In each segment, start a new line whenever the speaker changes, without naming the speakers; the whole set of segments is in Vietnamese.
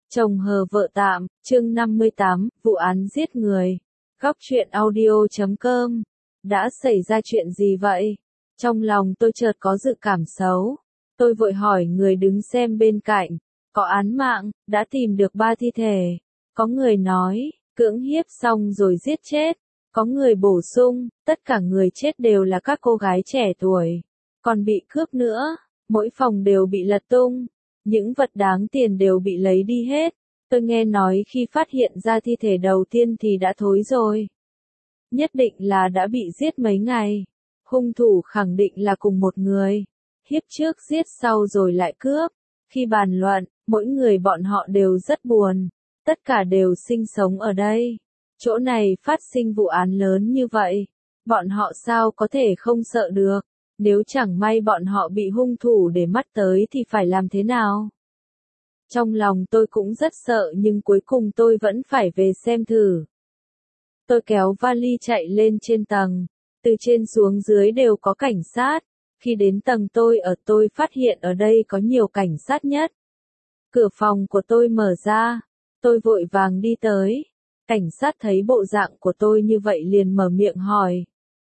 Chồng hờ vợ tạm, chương 58, vụ án giết người. Góc truyện audio.com. Đã xảy ra chuyện gì vậy? Trong lòng tôi chợt có dự cảm xấu. Tôi vội hỏi người đứng xem bên cạnh. Có án mạng, đã tìm được 3 thi thể. Có người nói, cưỡng hiếp xong rồi giết chết. Có người bổ sung, tất cả người chết đều là các cô gái trẻ tuổi. Còn bị cướp nữa, mỗi phòng đều bị lật tung. Những vật đáng tiền đều bị lấy đi hết. Tôi nghe nói khi phát hiện ra thi thể đầu tiên thì đã thối rồi. Nhất định là đã bị giết mấy ngày. Hung thủ khẳng định là cùng một người. Hiếp trước giết sau rồi lại cướp. Khi bàn luận, mỗi người bọn họ đều rất buồn. Tất cả đều sinh sống ở đây. Chỗ này phát sinh vụ án lớn như vậy. Bọn họ sao có thể không sợ được? Nếu chẳng may bọn họ bị hung thủ để mắt tới thì phải làm thế nào? Trong lòng tôi cũng rất sợ nhưng cuối cùng tôi vẫn phải về xem thử. Tôi kéo vali chạy lên trên tầng. Từ trên xuống dưới đều có cảnh sát. Khi đến tầng tôi phát hiện ở đây có nhiều cảnh sát nhất. Cửa phòng của tôi mở ra. Tôi vội vàng đi tới. Cảnh sát thấy bộ dạng của tôi như vậy liền mở miệng hỏi.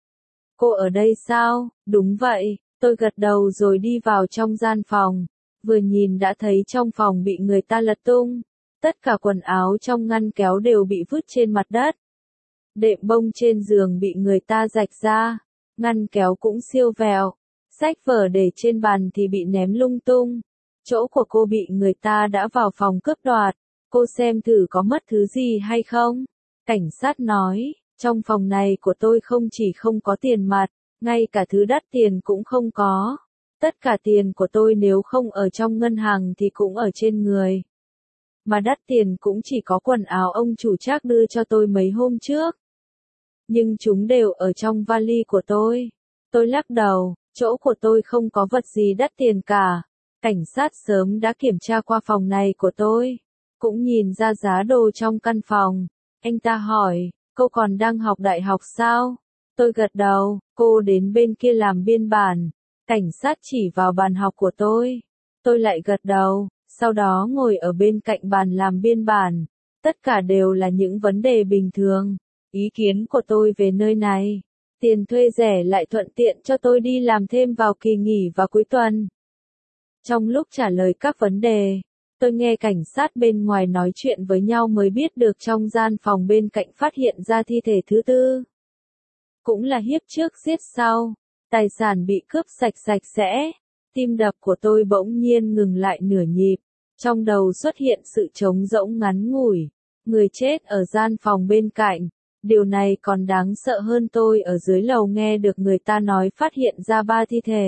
Cô ở đây sao? Đúng vậy, tôi gật đầu rồi đi vào trong gian phòng. Vừa nhìn đã thấy trong phòng bị người ta lật tung. Tất cả quần áo trong ngăn kéo đều bị vứt trên mặt đất. Đệm bông trên giường bị người ta rạch ra. Ngăn kéo cũng siêu vẹo. Sách vở để trên bàn thì bị ném lung tung. Chỗ của cô bị người ta đã vào phòng cướp đoạt. Cô xem thử có mất thứ gì hay không? Cảnh sát nói. Trong phòng này của tôi không chỉ không có tiền mặt, ngay cả thứ đắt tiền cũng không có. Tất cả tiền của tôi nếu không ở trong ngân hàng thì cũng ở trên người. Mà đắt tiền cũng chỉ có quần áo ông chủ Trác đưa cho tôi mấy hôm trước. Nhưng chúng đều ở trong vali của tôi. Tôi lắc đầu, chỗ của tôi không có vật gì đắt tiền cả. Cảnh sát sớm đã kiểm tra qua phòng này của tôi. Cũng nhìn ra giá đồ trong căn phòng. Anh ta hỏi. Cô còn đang học đại học sao? Tôi gật đầu, cô đến bên kia làm biên bản. Cảnh sát chỉ vào bàn học của tôi. Tôi lại gật đầu, sau đó ngồi ở bên cạnh bàn làm biên bản. Tất cả đều là những vấn đề bình thường. Ý kiến của tôi về nơi này. Tiền thuê rẻ lại thuận tiện cho tôi đi làm thêm vào kỳ nghỉ và cuối tuần. Trong lúc trả lời các vấn đề, tôi nghe cảnh sát bên ngoài nói chuyện với nhau mới biết được trong gian phòng bên cạnh phát hiện ra thi thể thứ tư. Cũng là hiếp trước giết sau, tài sản bị cướp sạch sạch sẽ. Tim đập của tôi bỗng nhiên ngừng lại nửa nhịp, trong đầu xuất hiện sự trống rỗng ngắn ngủi. Người chết ở gian phòng bên cạnh, điều này còn đáng sợ hơn tôi ở dưới lầu nghe được người ta nói phát hiện ra 3 thi thể.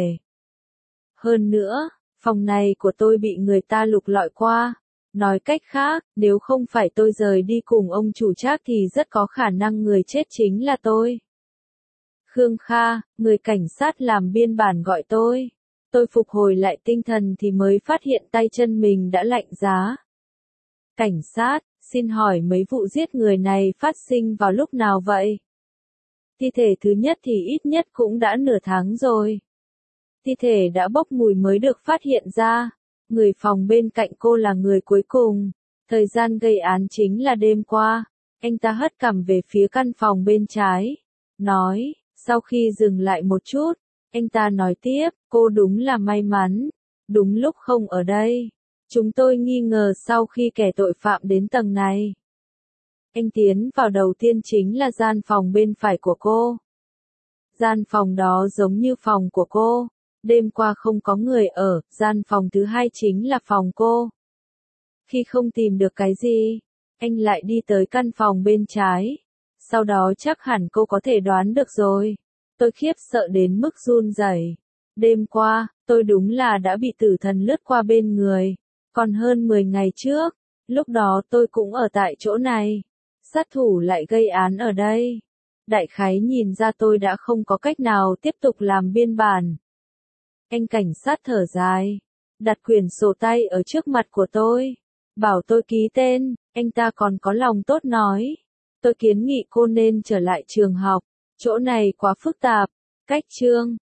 Hơn nữa, phòng này của tôi bị người ta lục lọi qua. Nói cách khác, nếu không phải tôi rời đi cùng ông chủ Trác thì rất có khả năng người chết chính là tôi. Khương Kha, người cảnh sát làm biên bản gọi tôi. Tôi phục hồi lại tinh thần thì mới phát hiện tay chân mình đã lạnh giá. Cảnh sát, xin hỏi mấy vụ giết người này phát sinh vào lúc nào vậy? Thi thể thứ nhất thì ít nhất cũng đã nửa tháng rồi. Thi thể đã bốc mùi mới được phát hiện ra. Người phòng bên cạnh cô là người cuối cùng. Thời gian gây án chính là đêm qua. Anh ta hất cằm về phía căn phòng bên trái. Nói, sau khi dừng lại một chút, anh ta nói tiếp, cô đúng là may mắn. Đúng lúc không ở đây. Chúng tôi nghi ngờ sau khi kẻ tội phạm đến tầng này. Anh tiến vào đầu tiên chính là gian phòng bên phải của cô. Gian phòng đó giống như phòng của cô. Đêm qua không có người ở, gian phòng thứ hai chính là phòng cô. Khi không tìm được cái gì, anh lại đi tới căn phòng bên trái. Sau đó chắc hẳn cô có thể đoán được rồi. Tôi khiếp sợ đến mức run rẩy. Đêm qua, tôi đúng là đã bị tử thần lướt qua bên người. Còn hơn 10 ngày trước, lúc đó tôi cũng ở tại chỗ này. Sát thủ lại gây án ở đây. Đại khái nhìn ra tôi đã không có cách nào tiếp tục làm biên bản. Anh cảnh sát thở dài, đặt quyển sổ tay ở trước mặt của tôi, bảo tôi ký tên. Anh ta còn có lòng tốt nói, tôi kiến nghị cô nên trở lại trường học, chỗ này quá phức tạp. Cách chương